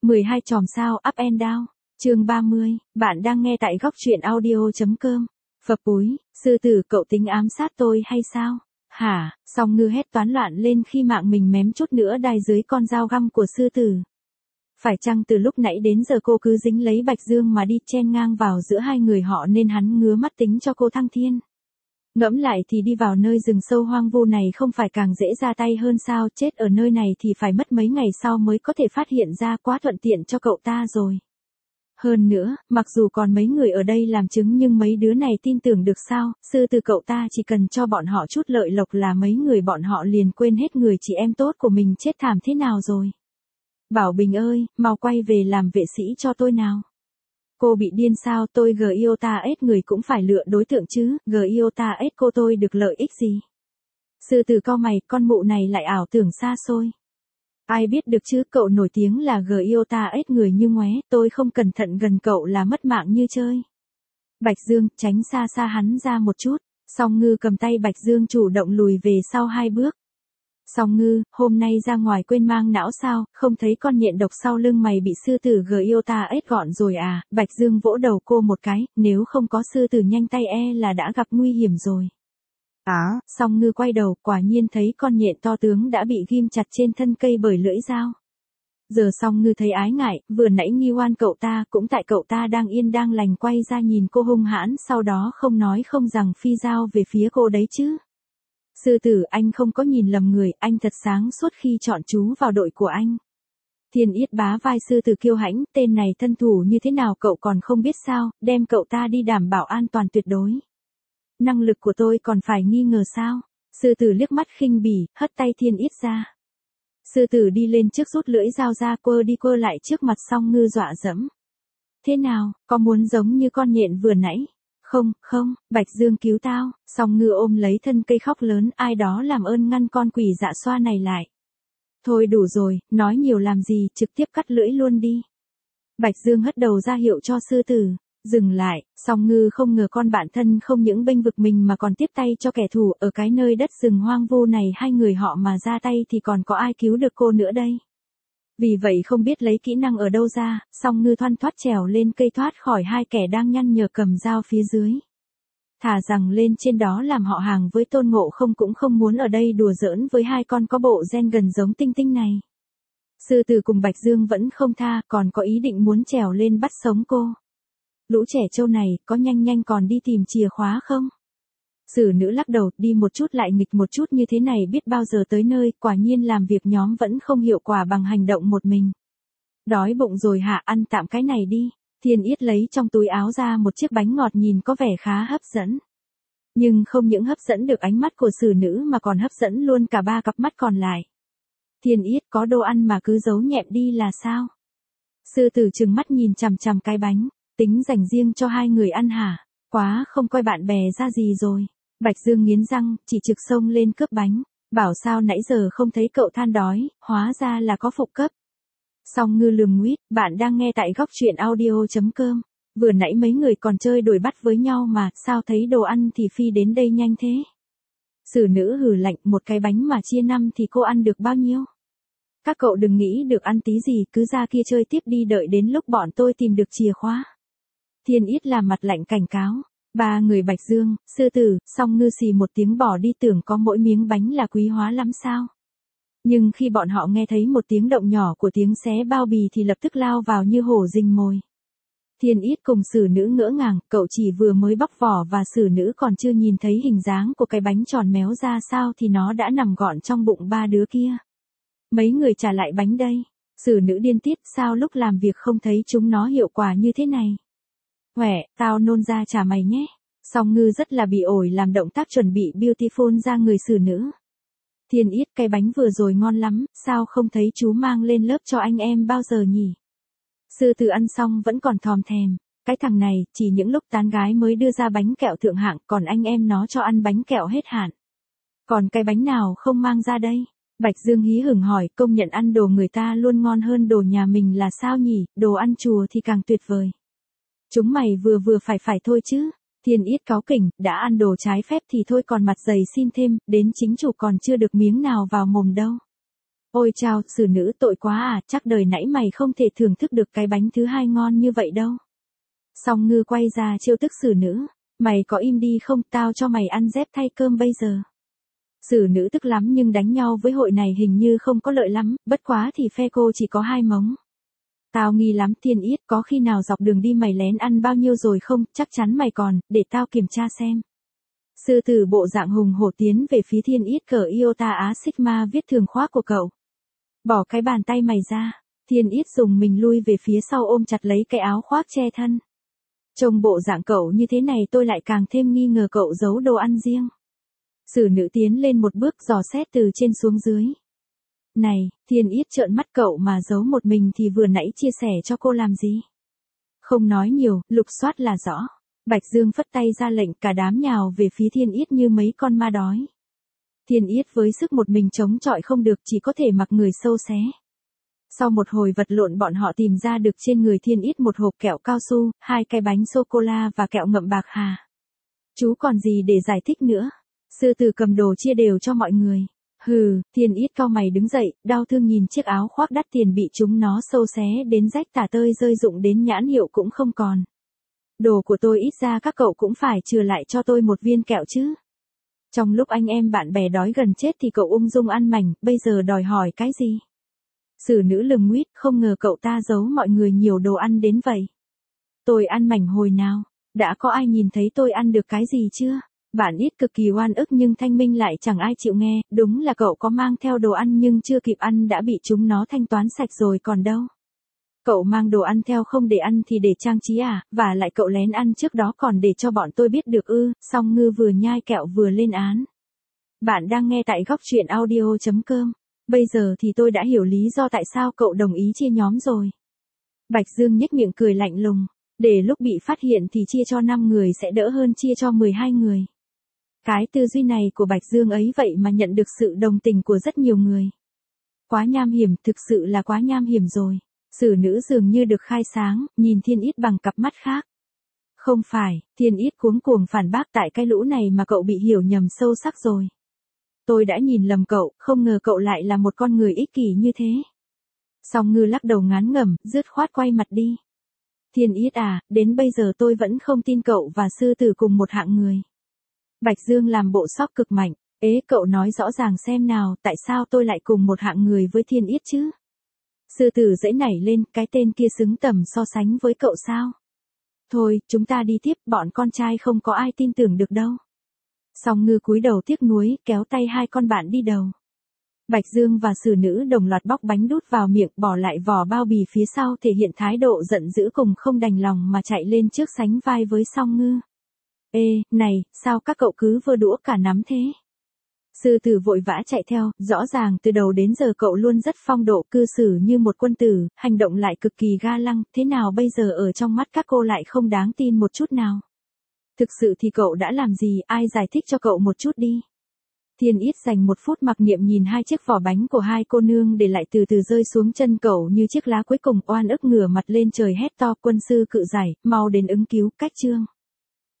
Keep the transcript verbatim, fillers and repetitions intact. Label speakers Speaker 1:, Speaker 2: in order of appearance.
Speaker 1: mười hai chòm sao up and down, chương ba mươi, bạn đang nghe tại góc truyện audio.com. Phập úi, sư tử cậu tính ám sát tôi hay sao? Hả? Song Ngư hét toán loạn lên khi mạng mình mém chút nữa đai dưới con dao găm của sư tử. Phải chăng từ lúc nãy đến giờ cô cứ dính lấy Bạch Dương mà đi chen ngang vào giữa hai người họ nên hắn ngứa mắt tính cho cô thăng thiên? Ngẫm lại thì đi vào nơi rừng sâu hoang vu này không phải càng dễ ra tay hơn sao, chết ở nơi này thì phải mất mấy ngày sau mới có thể phát hiện ra, quá thuận tiện cho cậu ta rồi. Hơn nữa, mặc dù còn mấy người ở đây làm chứng nhưng mấy đứa này tin tưởng được sao, sư từ cậu ta chỉ cần cho bọn họ chút lợi lộc là mấy người bọn họ liền quên hết người chị em tốt của mình chết thảm thế nào rồi. Bảo Bình ơi, mau quay về làm vệ sĩ cho tôi nào. Cô bị điên sao, tôi Giota ét người cũng phải lựa đối tượng chứ, Giota ét cô tôi được lợi ích gì? Sư tử cau mày, con mụ này lại ảo tưởng xa xôi. Ai biết được chứ, cậu nổi tiếng là Giota ét người như ngoé, tôi không cẩn thận gần cậu là mất mạng như chơi. Bạch Dương, tránh xa xa hắn ra một chút, Song Ngư cầm tay Bạch Dương chủ động lùi về sau hai bước. Song Ngư, hôm nay ra ngoài quên mang não sao, không thấy con nhện độc sau lưng mày bị sư tử Giota ét gọn rồi à? Bạch Dương vỗ đầu cô một cái, nếu không có sư tử nhanh tay e là đã gặp nguy hiểm rồi. Á, à, Song Ngư quay đầu, quả nhiên thấy con nhện to tướng đã bị ghim chặt trên thân cây bởi lưỡi dao. Giờ Song Ngư thấy ái ngại, vừa nãy nghi oan cậu ta, cũng tại cậu ta đang yên đang lành quay ra nhìn cô hung hãn, sau đó không nói không rằng phi dao về phía cô đấy chứ. Sư tử, anh không có nhìn lầm người, anh thật sáng suốt khi chọn chú vào đội của anh. Thiên Yết bá vai sư tử kiêu hãnh, tên này thân thủ như thế nào cậu còn không biết sao, đem cậu ta đi đảm bảo an toàn tuyệt đối. Năng lực của tôi còn phải nghi ngờ sao? Sư tử liếc mắt khinh bỉ, hất tay Thiên Yết ra. Sư tử đi lên trước rút lưỡi dao ra quơ đi quơ lại trước mặt Song Ngư dọa dẫm. Thế nào, có muốn giống như con nhện vừa nãy? Không, không, Bạch Dương cứu tao. Song Ngư ôm lấy thân cây khóc lớn, ai đó làm ơn ngăn con quỷ dạ xoa này lại. Thôi đủ rồi, nói nhiều làm gì, trực tiếp cắt lưỡi luôn đi. Bạch Dương hất đầu ra hiệu cho sư tử. Dừng lại, Song Ngư không ngờ con bạn thân không những bênh vực mình mà còn tiếp tay cho kẻ thù, ở cái nơi đất rừng hoang vu này hai người họ mà ra tay thì còn có ai cứu được cô nữa đây. Vì vậy không biết lấy kỹ năng ở đâu ra, Song Ngư thoăn thoắt trèo lên cây thoát khỏi hai kẻ đang nhăn nhở cầm dao phía dưới. Thà rằng lên trên đó làm họ hàng với Tôn Ngộ Không cũng không muốn ở đây đùa giỡn với hai con có bộ gen gần giống Tinh Tinh này. Sư tử cùng Bạch Dương vẫn không tha, còn có ý định muốn trèo lên bắt sống cô. Lũ trẻ trâu này, có nhanh nhanh còn đi tìm chìa khóa không? Sử nữ lắc đầu, đi một chút lại nghịch một chút như thế này biết bao giờ tới nơi, quả nhiên làm việc nhóm vẫn không hiệu quả bằng hành động một mình. Đói bụng rồi hả, ăn tạm cái này đi. Thiên Yết lấy trong túi áo ra một chiếc bánh ngọt nhìn có vẻ khá hấp dẫn. Nhưng không những hấp dẫn được ánh mắt của sử nữ mà còn hấp dẫn luôn cả ba cặp mắt còn lại. Thiên Yết, có đồ ăn mà cứ giấu nhẹm đi là sao? Sư tử trừng mắt nhìn chằm chằm cái bánh, tính dành riêng cho hai người ăn hả? Quá không coi bạn bè ra gì rồi. Bạch Dương nghiến răng, chỉ trực xông lên cướp bánh, bảo sao nãy giờ không thấy cậu than đói, hóa ra là có phụ cấp. Song Ngư lườm nguýt, bạn đang nghe tại góc truyện audio.com. Vừa nãy mấy người còn chơi đuổi bắt với nhau mà, sao thấy đồ ăn thì phi đến đây nhanh thế? Sử nữ hừ lạnh, một cái bánh mà chia năm thì cô ăn được bao nhiêu? Các cậu đừng nghĩ được ăn tí gì, cứ ra kia chơi tiếp đi, đợi đến lúc bọn tôi tìm được chìa khóa. Thiên Yết làm mặt lạnh cảnh cáo. Ba người Bạch Dương, sư tử, Song Ngư xì một tiếng bỏ đi, tưởng có mỗi miếng bánh là quý hóa lắm sao. Nhưng khi bọn họ nghe thấy một tiếng động nhỏ của tiếng xé bao bì thì lập tức lao vào như hổ rình mồi. Thiên Yết cùng sử nữ ngỡ ngàng, cậu chỉ vừa mới bóc vỏ và sử nữ còn chưa nhìn thấy hình dáng của cái bánh tròn méo ra sao thì nó đã nằm gọn trong bụng ba đứa kia. Mấy người trả lại bánh đây. Sử nữ điên tiết, sao lúc làm việc không thấy chúng nó hiệu quả như thế này. Huệ, tao nôn ra trả mày nhé. Song Ngư rất là bị ổi làm động tác chuẩn bị beautiful ra người sử nữ. Thiên Yết, cái bánh vừa rồi ngon lắm, sao không thấy chú mang lên lớp cho anh em bao giờ nhỉ? Sư tử ăn xong vẫn còn thòm thèm. Cái thằng này, chỉ những lúc tán gái mới đưa ra bánh kẹo thượng hạng, còn anh em nó cho ăn bánh kẹo hết hạn. Còn cái bánh nào không mang ra đây? Bạch Dương hí hửng hỏi, công nhận ăn đồ người ta luôn ngon hơn đồ nhà mình là sao nhỉ, đồ ăn chùa thì càng tuyệt vời. Chúng mày vừa vừa phải phải thôi chứ. Thiên Yết cáu kỉnh, đã ăn đồ trái phép thì thôi còn mặt dày xin thêm, đến chính chủ còn chưa được miếng nào vào mồm đâu. Ôi chao, xử nữ tội quá à, chắc đời nãy mày không thể thưởng thức được cái bánh thứ hai ngon như vậy đâu. Song Ngư quay ra trêu tức xử nữ, mày có im đi không, tao cho mày ăn dép thay cơm bây giờ. Xử nữ tức lắm nhưng đánh nhau với hội này hình như không có lợi lắm, bất quá thì phe cô chỉ có hai mống. Tao nghi lắm Thiên Yết, có khi nào dọc đường đi mày lén ăn bao nhiêu rồi không, chắc chắn mày còn, để tao kiểm tra xem. Sư tử bộ dạng hùng hổ tiến về phía Thiên Yết cờ Iota Á Sigma viết thường khoác của cậu. Bỏ cái bàn tay mày ra, Thiên Yết dùng mình lui về phía sau ôm chặt lấy cái áo khoác che thân. Trông bộ dạng cậu như thế này tôi lại càng thêm nghi ngờ cậu giấu đồ ăn riêng. Xử nữ tiến lên một bước dò xét từ trên xuống dưới. Này, Thiên Yết trợn mắt cậu mà giấu một mình thì vừa nãy chia sẻ cho cô làm gì? Không nói nhiều, lục soát là rõ. Bạch Dương phất tay ra lệnh cả đám nhào về phía Thiên Yết như mấy con ma đói. Thiên Yết với sức một mình chống chọi không được chỉ có thể mặc người sâu xé. Sau một hồi vật lộn bọn họ tìm ra được trên người Thiên Yết một hộp kẹo cao su, hai cái bánh sô-cô-la và kẹo ngậm bạc hà. Chú còn gì để giải thích nữa? Sư tử cầm đồ chia đều cho mọi người. Hừ, Thiên Yết cau mày đứng dậy, đau thương nhìn chiếc áo khoác đắt tiền bị chúng nó sâu xé đến rách tả tơi rơi rụng đến nhãn hiệu cũng không còn. Đồ của tôi ít ra các cậu cũng phải trừ lại cho tôi một viên kẹo chứ. Trong lúc anh em bạn bè đói gần chết thì cậu ung dung ăn mảnh, bây giờ đòi hỏi cái gì? Xử nữ lừng nguýt, không ngờ cậu ta giấu mọi người nhiều đồ ăn đến vậy. Tôi ăn mảnh hồi nào? Đã có ai nhìn thấy tôi ăn được cái gì chưa? Bạn ít cực kỳ oan ức nhưng thanh minh lại chẳng ai chịu nghe, đúng là cậu có mang theo đồ ăn nhưng chưa kịp ăn đã bị chúng nó thanh toán sạch rồi còn đâu. Cậu mang đồ ăn theo không để ăn thì để trang trí à, và lại cậu lén ăn trước đó còn để cho bọn tôi biết được ư, Song Ngư vừa nhai kẹo vừa lên án. Bạn đang nghe tại góc truyện audio chấm com. Bây giờ thì tôi đã hiểu lý do tại sao cậu đồng ý chia nhóm rồi. Bạch Dương nhếch miệng cười lạnh lùng, để lúc bị phát hiện thì chia cho năm người sẽ đỡ hơn chia cho mười hai người. Cái tư duy này của Bạch Dương ấy vậy mà nhận được sự đồng tình của rất nhiều người. Quá nham hiểm, thực sự là quá nham hiểm rồi. Xử nữ dường như được khai sáng, nhìn Thiên Yết bằng cặp mắt khác. Không phải, Thiên Yết cuống cuồng phản bác tại cái lũ này mà cậu bị hiểu nhầm sâu sắc rồi. Tôi đã nhìn lầm cậu, không ngờ cậu lại là một con người ích kỷ như thế. Song Ngư lắc đầu ngán ngẩm, dứt khoát quay mặt đi. Thiên Yết à, đến bây giờ tôi vẫn không tin cậu và sư tử cùng một hạng người. Bạch Dương làm bộ sóc cực mạnh, ế cậu nói rõ ràng xem nào, tại sao tôi lại cùng một hạng người với Thiên Yết chứ? Sư tử dãy nảy lên, cái tên kia xứng tầm so sánh với cậu sao? Thôi, chúng ta đi tiếp, bọn con trai không có ai tin tưởng được đâu. Song Ngư cúi đầu tiếc nuối, kéo tay hai con bạn đi đầu. Bạch Dương và xử nữ đồng loạt bóc bánh đút vào miệng, bỏ lại vỏ bao bì phía sau thể hiện thái độ giận dữ cùng không đành lòng mà chạy lên trước sánh vai với Song Ngư. Ê, này, sao các cậu cứ vơ đũa cả nắm thế? Sư tử vội vã chạy theo, rõ ràng từ đầu đến giờ cậu luôn rất phong độ, cư xử như một quân tử, hành động lại cực kỳ ga lăng, thế nào bây giờ ở trong mắt các cô lại không đáng tin một chút nào? Thực sự thì cậu đã làm gì, ai giải thích cho cậu một chút đi. Thiên Yết dành một phút mặc niệm nhìn hai chiếc vỏ bánh của hai cô nương để lại từ từ rơi xuống chân cậu như chiếc lá cuối cùng, oan ức ngửa mặt lên trời hét to, quân sư cự giải, mau đến ứng cứu, cách chương.